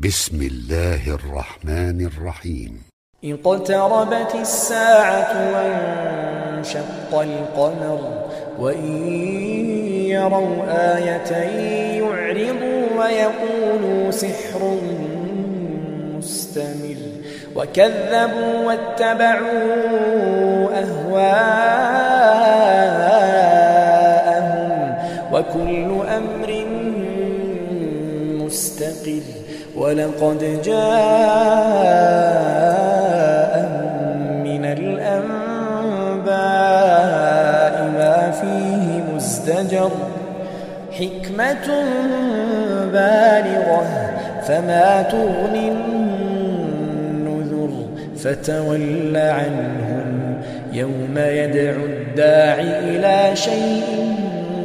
بسم الله الرحمن الرحيم. اقتربت الساعة وانشق القمر وإن يروا آية يعرضوا ويقولوا سحر مستمر وكذبوا واتبعوا أهواءهم وكل أمر مستقر ولقد جاءهم من الأنباء ما فيه مزدجر حكمة بالغة فما تغني النذر فتول عنهم يوم يدعو الداعي إلى شيء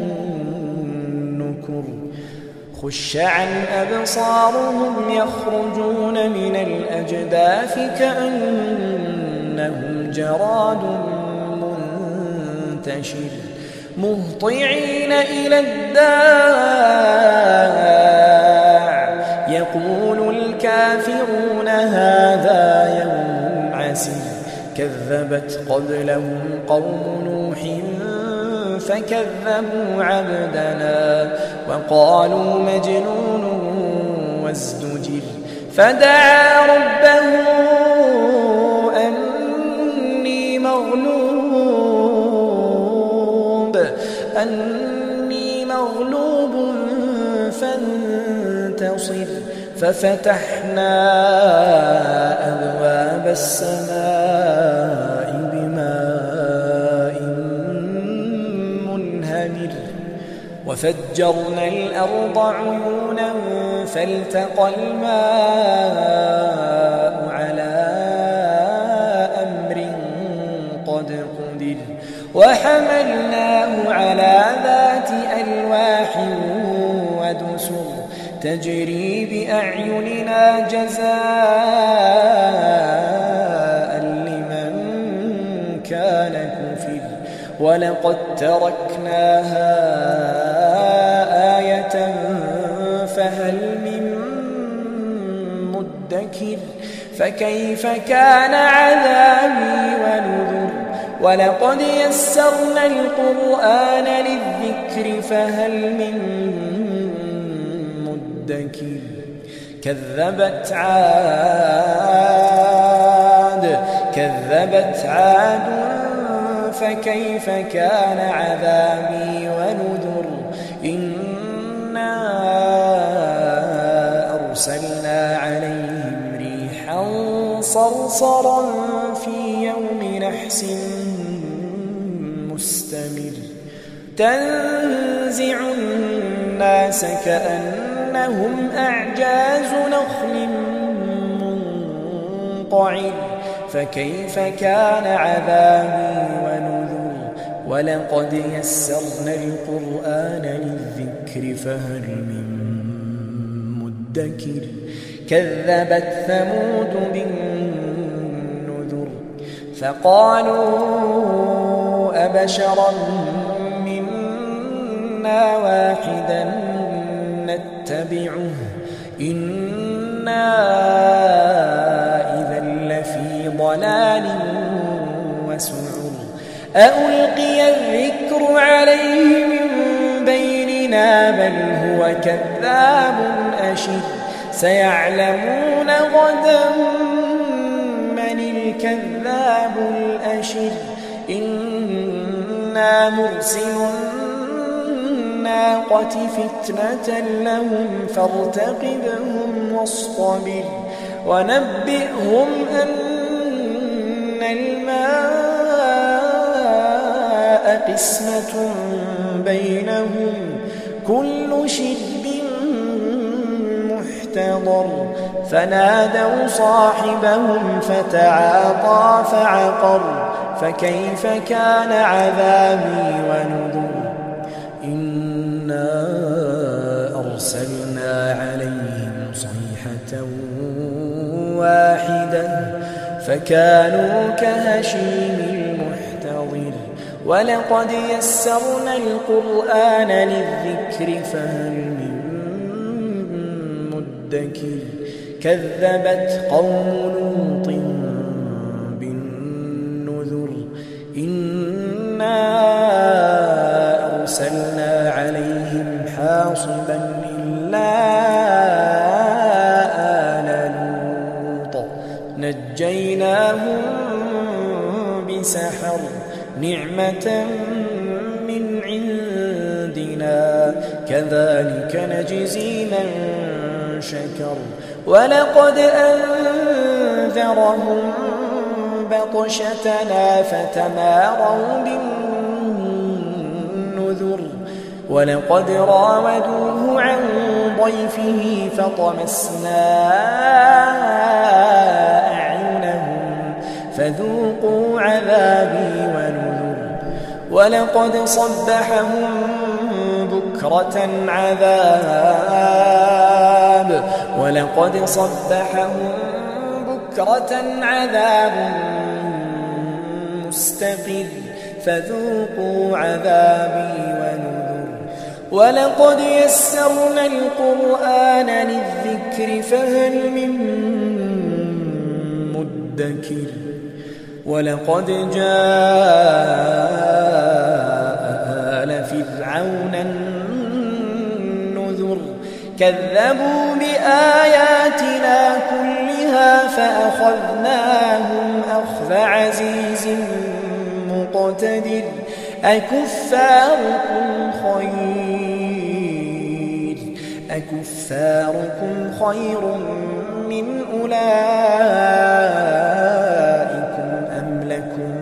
نكر خش عن أبصارهم يخرجون من الأجداث كأنهم جراد منتشر مهطعين إلى الداع يقول الكافرون هذا يوم عسير كذبت قبلهم قوم نوح فكذبوا عبدنا وقالوا مجنون وازدجر فدعا ربه أني مغلوب فانتصر ففتحنا أبواب السماء بماء منهمر وفجرنا الأرض عيونا فالتقى الماء على أمر قد قدر وحملناه على ذات ألواح ودسر تجري بأعيننا جزاء لمن كان كفر ولقد تركناها آية فهل من مدكر فكيف كان عذابي ونذر ولقد يسرنا القرآن للذكر فهل من مدكر كذبت عاد فكيف كان عذابي ونذر إنا أرسلنا عليهم ريحا صرصرا في يوم نحس مستمر تنزع الناس كأنهم أعجاز نخل منقعر فكيف كان عذابي ونذر ولقد يسرنا القرآن للذكر فهل من مدكر كذبت ثمود بالنذر فقالوا أبشرا منا واحدا نتبعه إنا إذا لفي ضلال وسعر أألقي الذكر عليه من بيننا بل هو كذاب أشر سيعلمون غدا من الكذاب الأشر إنا مرسل الناقة فتنة لهم فارتقبهم واصطبر ونبئهم أن الماء قسمة بينهم كل شرب محتضر فنادوا صاحبهم فتعاطى فعقر فكيف كان عذابي ونذر إنا أرسلنا عليهم صيحة واحدة فكانوا كهشيم المحتضر ولقد يسرنا القرآن للذكر فهل من مدكر كذبت قوم لوط بالنذر إنا أرسلنا عليهم حاصبا إلا آل لوط نجيناهم بسحر نعمة من عندنا كذلك نجزي من شكر ولقد أنذرهم بطشتنا فتماروا بالنذر ولقد راودوه عن ضيفه فطمسنا أعينهم فذوقوا عذابي ونذر ولقد صبحهم بكرة عذاب مستقر فذوقوا عذابي ونذر ولقد يسرنا القرآن للذكر فهل من مدكر ولقد جاء آل فرعون النذر كذبوا بآياتنا كلها فأخذناهم أخذ عزيز مقتدر أكفاركم خير من أولئكم أم لكم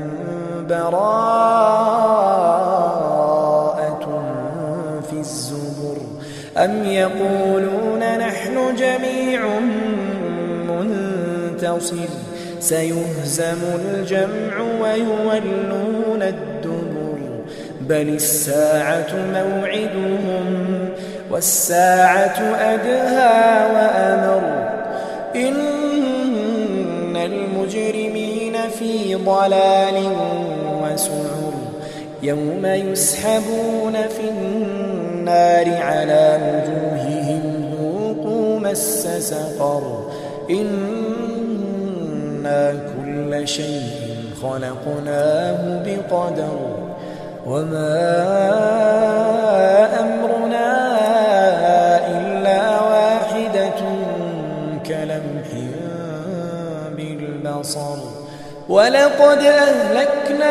براءة في الزبر أم يقولون نحن جميع منتصر سيهزم الجمع ويولون الدبر بل الساعة موعدهم والساعة أدهى وأمر إن المجرمين في ضلال وسعر يوم يسحبون في النار على وجوههم ذوقوا مس سقر إنا كل شيء خلقناه بقدر وما أمرنا إلا واحدة كلمح بالبصر ولقد أهلكنا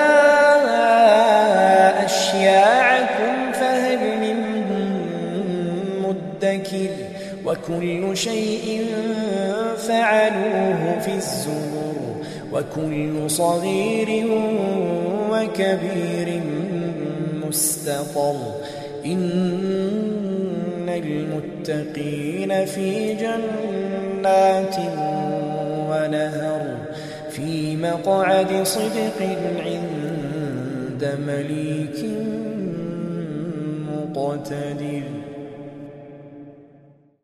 أشياعكم فهل من مدكر وكل شيء فعلوه في الزبر وكل صغير وكبير مستطر إن المتقين في جنات ونهر في مقعد صدق عند مليك مقتدر.